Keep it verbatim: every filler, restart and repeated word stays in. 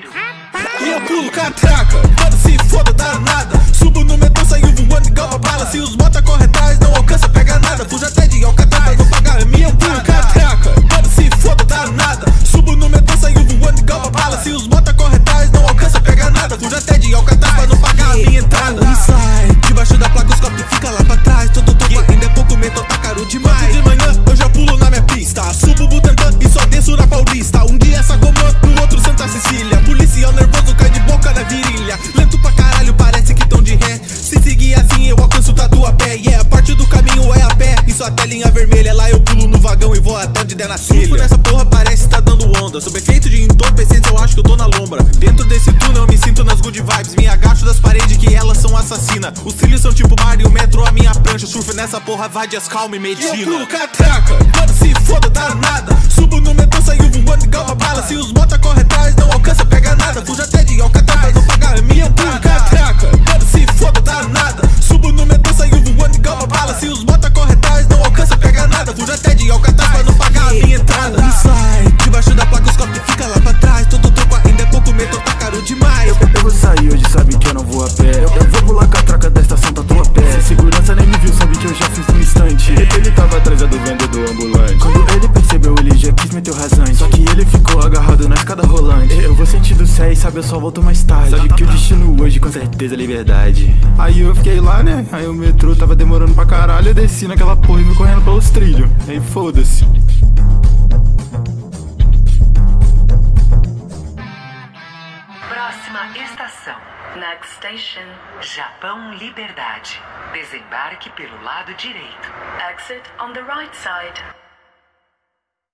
caralho. E eu pulo catraca, mano, se foda, dá nada. Subo no metrô, saio voando igual uma bala. Se os mota corre atrás, não alcança, pega nada. Fuja até de Alcatraz, não pagar a minha. Eu pulo catraca, mano, se foda, dá nada. Subo no metrô, saio voando igual uma bala. Se os mota corre atrás, não alcança, pega nada. Fuja até de Alcatraz, pra não pagar a minha entrada. E sai, debaixo da placa, os copos fica lá pra trás. Todo topo ainda é pouco, metrô tá caro demais. De manhã, eu já pulo na minha pista. Subo o Butantã e só desço na Paulista. Um dia Sacomã, no outro Santa Cecília. Policial nervoso cai de boca na virilha. Lento pra caralho, parece que tão de ré. Se seguir assim eu alcanço Tatuapé. E yeah, a parte do caminho é a pé. E só até linha vermelha, lá eu pulo no vagão e vou até onde der na telha. Surfo nessa porra, parece tá dando onda. Sob efeito de entorpecentes eu acho que eu tô na lombra. Dentro desse túnel eu me sinto nas good vibes. Me agacho das paredes que elas são assassinas. Os trilhos são tipo Mario, o metro a minha prancha. Surfo nessa porra, vadias, calma e medicina. E eu pulo catraca, mano, se foda, dá nada. Subo no metrô, saio voando igual uma bala. Se os mota corre atrás, não alcança, pega nada. Fuja até de Alcatraz, não pagar a minha. Eu pulo catraca, mano, se foda, dá nada. Subo no metrô, saio voando igual uma bala. Se os mota corre atrás, não alcança, pega nada. Fuja até de Alcatraz, pra não pagar a minha entrada. E sai, debaixo da placa, os copos fica lá pra trás. Todo troco ainda é pouco, metrô tá caro demais. Eu, eu vou sair hoje, sabe que eu não vou a pé. Eu, eu vou pular catraca da estação Tatuapé. Se segurança nem me viu, sabe que eu já fiz no instante. Ele, ele tava atrás do vendedor ambulante. Quando ele percebeu, ele já quis meter o rasante. Só que ele ficou agarrado na escada rolante. Eu vou sentindo sé e sabe, eu só volto mais tarde. Sabe que o destino hoje com certeza é liberdade. Aí eu fiquei lá, né? Aí o metrô tava demorando pra caralho. Eu desci naquela porra e fui correndo pelos trilhos. Aí foda-se. Próxima estação. Next station, Japão Liberdade. Desembarque pelo lado direito. Exit on the right side.